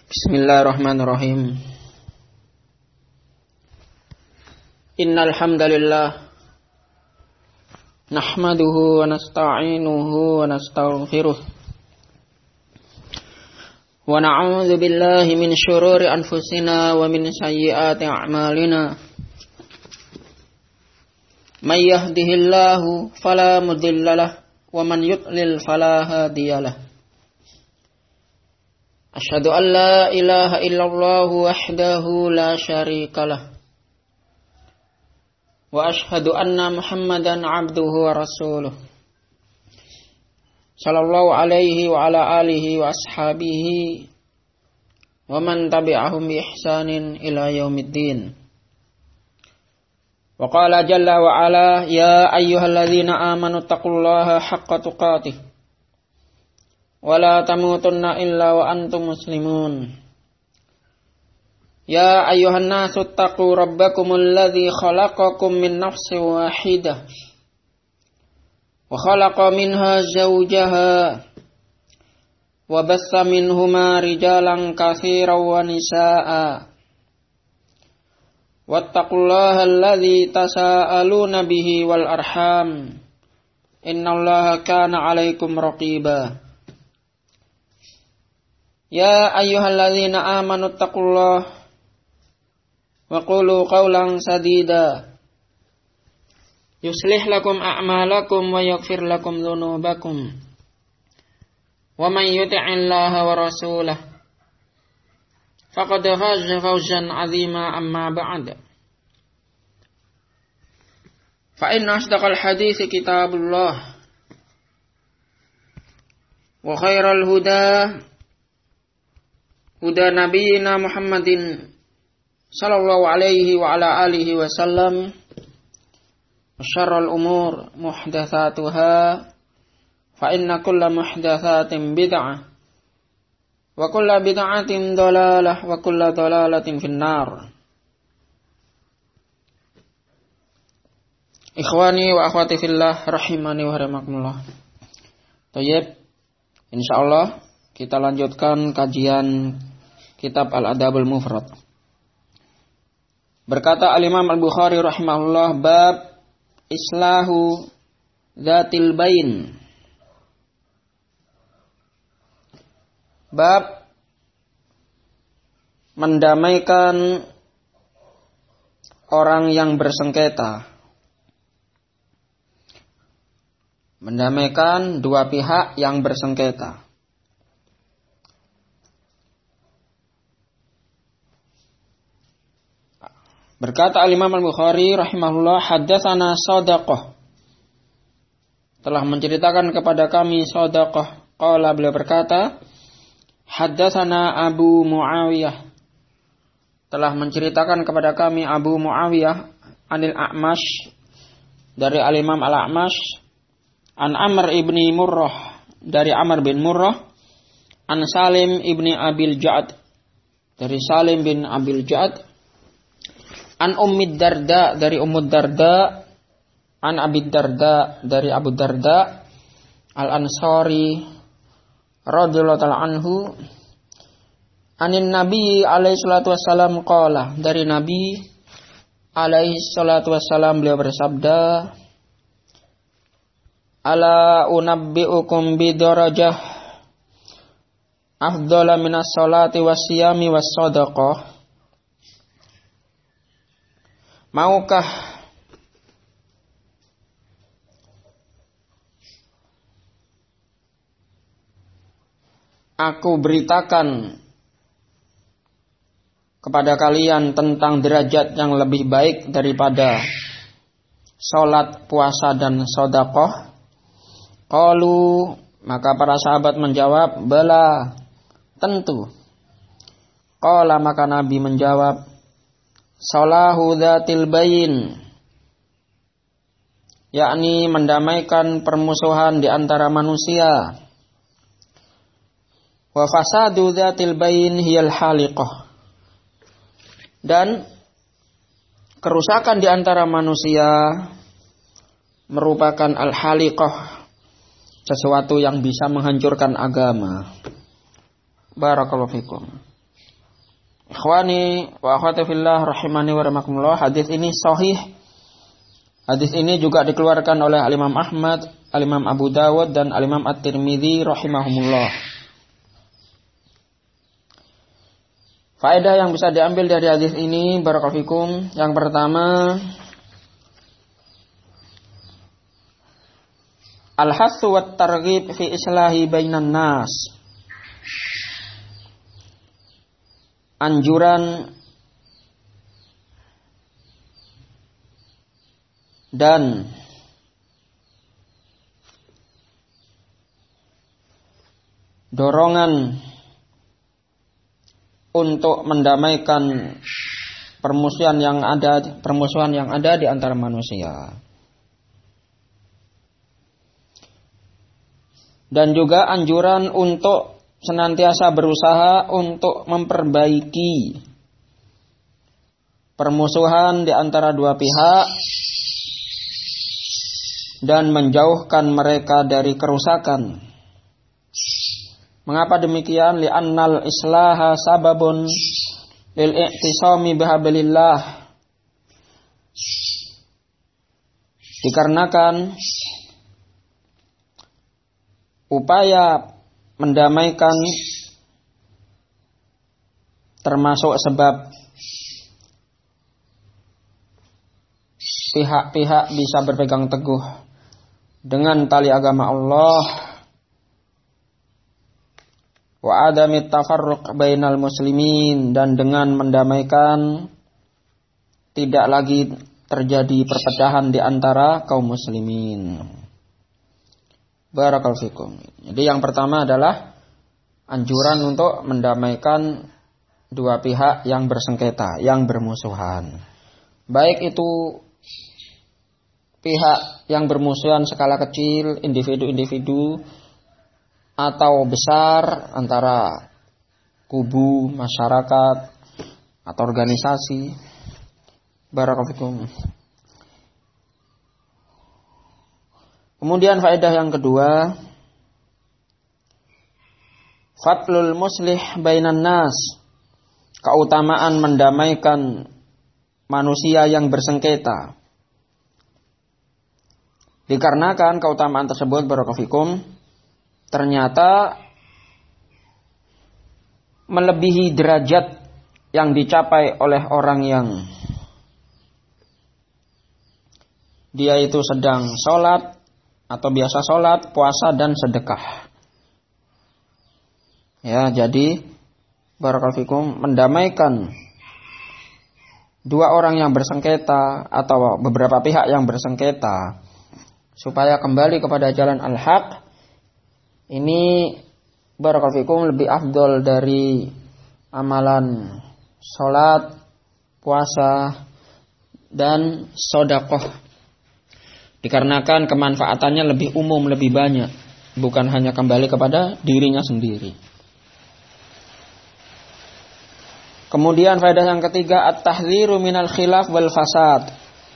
Bismillahirrahmanirrahim. Innal hamdalillah nahmaduhu wa nasta'inuhu wa nastaghfiruh wa na'udzu billahi min syururi anfusina wa min sayyiati a'malina. May yahdihillahu fala mudhillalah wa man yudlil fala hadiyalah. Asyhadu an la ilaha illallah wahdahu la syarikalah wa asyhadu anna Muhammadan abduhu wa rasuluh sallallahu alaihi wa ala alihi wa ashabihi wa man tabi'ahum bi ihsanin ila yaumiddin. Wa qala jalla wa ala ya ayyuhalladzina amanu taqullaha haqqa tuqatih wala tamutunna illa wa antum muslimun. Ya ayyuhan nasu taqu rabbakumul ladzi khalaqakum min nafsin wahidah wa khalaqa minha zawjaha wa bassa minhuma rijalan katsiran wa nisaa'a wattaqullaha alladzi tasaaluna bihi wal arham innallaha kana 'alaikum raqiba. Ya ayyuhalladzina amanu taqullaha wa qulu qawlan sadida yuslih lakum a'malakum wa yaghfir lakum dhunubakum wa man yuti'illaha wa rasulahu faqad faza fawzan 'azima amma ba'd. Fa inna asdaqal haditsi kitabullah wa khairal huda huda nabiyina Muhammadin sallallahu alaihi wa ala alihi wa sallam wa syarrul umur muhdatsatuha fa inna kulla muhdatsatin bid'ah wa kulla bid'atin dhalalah wa kulla dhalalatin finnar. Ikhwani wa akhwati fillah rahimani wa rahimakumullah. Thayyib, insyaallah kita lanjutkan kajian kitab Al-Adabul Mufrad. Berkata Al-Imam Al-Bukhari rahimahullah, bab islahu dzatil bain. Bab mendamaikan orang yang bersengketa. Mendamaikan dua pihak yang bersengketa. Berkata Al-Imam Al-Bukhari rahimahullah, haddatsana Shadaqah, telah menceritakan kepada kami Shadaqah. Qala, beliau berkata, haddatsana Abu Muawiyah, telah menceritakan kepada kami Abu Muawiyah anil A'mash, dari Al-Imam Al-A'mash, an Amr ibni Murrah, dari Amr bin Murrah, an Salim ibni Abil Ja'ad, dari Salim bin Abil Ja'ad, an Ummid Darda, dari Ummud Darda, an Abid Darda, dari Abu Darda Al-Ansari radhiyallahu ta'ala anhu, anin Nabi alaihi salatu wassalam qala, dari Nabi alaihi salatu wassalam beliau bersabda, ala unabbi'ukum bidarajah afdhala minas salati wassiyami wassadaqah. Maukah aku beritakan kepada kalian tentang derajat yang lebih baik daripada salat, puasa, dan sedekah? Qalu, maka para sahabat menjawab, bala, tentu. Qala, maka Nabi menjawab, salahu dzatil bain, yakni mendamaikan permusuhan di antara manusia. Wa fasadu dzatil bain hiyal haliqah, dan kerusakan di antara manusia merupakan al-haliqah, sesuatu yang bisa menghancurkan agama. Barakallahu fikum. Ikhwani wa akhwati fillah rahimani wa rahimakumullah, hadis ini sahih. Hadis ini juga dikeluarkan oleh Al-Imam Ahmad, Al-Imam Abu Dawud dan Al-Imam At-Tirmidzi rahimahumullah. Faedah yang bisa diambil dari hadis ini barakallahu fikum, yang pertama, al-hatsu wat targhib fi islahi bainan nas. Anjuran dan dorongan untuk mendamaikan permusuhan yang ada di antara manusia. Dan juga anjuran untuk senantiasa berusaha untuk memperbaiki permusuhan di antara dua pihak dan menjauhkan mereka dari kerusakan. Mengapa demikian? Li'annal islaha sababun lil i'tisami bihablillah. Dikarenakan upaya mendamaikan termasuk sebab pihak-pihak bisa berpegang teguh dengan tali agama Allah, wa adamit tafarruq bainal muslimin, dan dengan mendamaikan tidak lagi terjadi perpecahan di antara kaum muslimin. Barakallahu fikum. Jadi yang pertama adalah anjuran untuk mendamaikan dua pihak yang bersengketa, yang bermusuhan. Baik itu pihak yang bermusuhan skala kecil, individu-individu, atau besar antara kubu, masyarakat, atau organisasi. Barakallahu fikum. Kemudian faedah yang kedua, fadlul muslih bainan nas, keutamaan mendamaikan manusia yang bersengketa. Dikarenakan keutamaan tersebut barakallahu fikum ternyata melebihi derajat yang dicapai oleh orang yang dia itu sedang sholat atau biasa sholat, puasa, dan sedekah. Ya, jadi barakallahu fikum mendamaikan dua orang yang bersengketa atau beberapa pihak yang bersengketa supaya kembali kepada jalan al-haq, ini barakallahu fikum lebih afdol dari amalan sholat, puasa, dan sedekah. Dikarenakan kemanfaatannya lebih umum, lebih banyak, bukan hanya kembali kepada dirinya sendiri. Kemudian faedah yang ketiga, at-tahdziru minal khilaf wal fasad.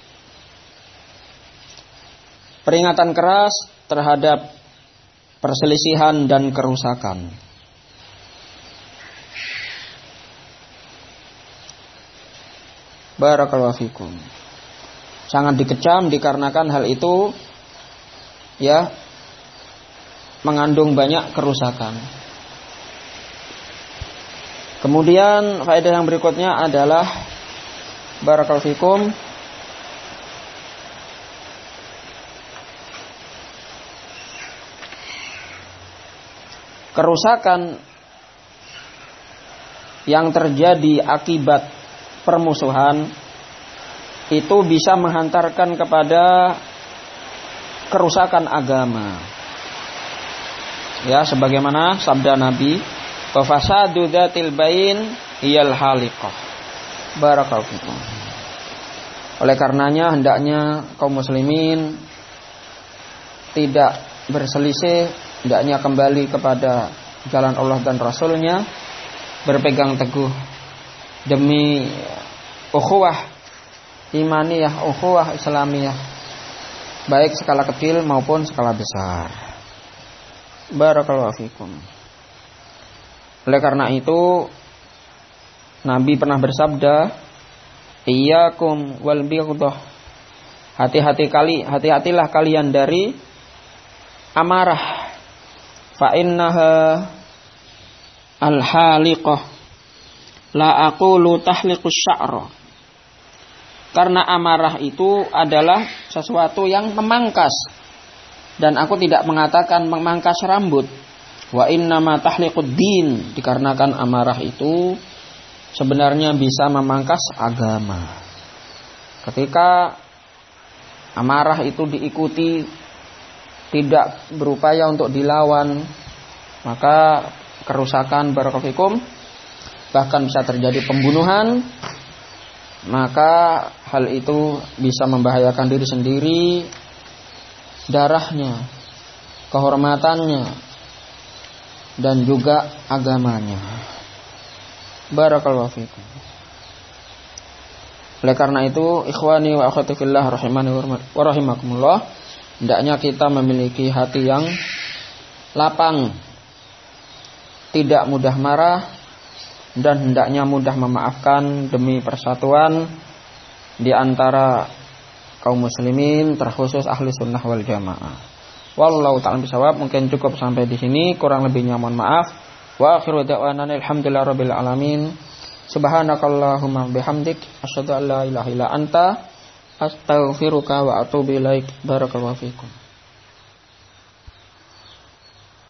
Peringatan keras terhadap perselisihan dan kerusakan. Barakallahu fikum. Sangat dikecam dikarenakan hal itu ya mengandung banyak kerusakan. Kemudian faedah yang berikutnya adalah barakallahu fikum kerusakan yang terjadi akibat permusuhan itu bisa menghantarkan kepada kerusakan agama. Ya, sebagaimana sabda Nabi, "Wa fasadu dzatil bain hiyal haliqah." Barakallahu fikum. Oleh karenanya hendaknya kaum muslimin tidak berselisih, hendaknya kembali kepada jalan Allah dan Rasulnya, berpegang teguh demi ukhuwah imaniyah, ukhuwah islamiyah, baik skala kecil maupun skala besar. Barakallahu fikum. Oleh karena itu Nabi pernah bersabda, "Iyyakum wal bighdah." Hati-hatilah kalian dari amarah. Fa innaha al-haliqah la aqulu tahliqus sya'ra. Karena amarah itu adalah sesuatu yang memangkas, dan aku tidak mengatakan memangkas rambut. Wa innama tahliqud din, dikarenakan amarah itu sebenarnya bisa memangkas agama. Ketika amarah itu diikuti, tidak berupaya untuk dilawan, maka kerusakan barakallahu, bahkan bisa terjadi pembunuhan. Maka hal itu bisa membahayakan diri sendiri, darahnya, kehormatannya, dan juga agamanya. Barakallahu fikum. Oleh karena itu, ikhwani wa akhwati fillah rahimani wa rahimakumullah, hendaknya kita memiliki hati yang lapang, tidak mudah marah, dan hendaknya mudah memaafkan demi persatuan di antara kaum muslimin, terkhusus ahli sunnah wal jamaah. Wallahu ta'ala bisawab. Mungkin cukup sampai di sini, kurang lebihnya mohon maaf. Wa akhiru da'wana alhamdulillahirabbil alamin. Subhanakallahumma bihamdik asyhadu an la ilaha illa anta astaghfiruka wa atubu ilaik. Barakallahu fikum.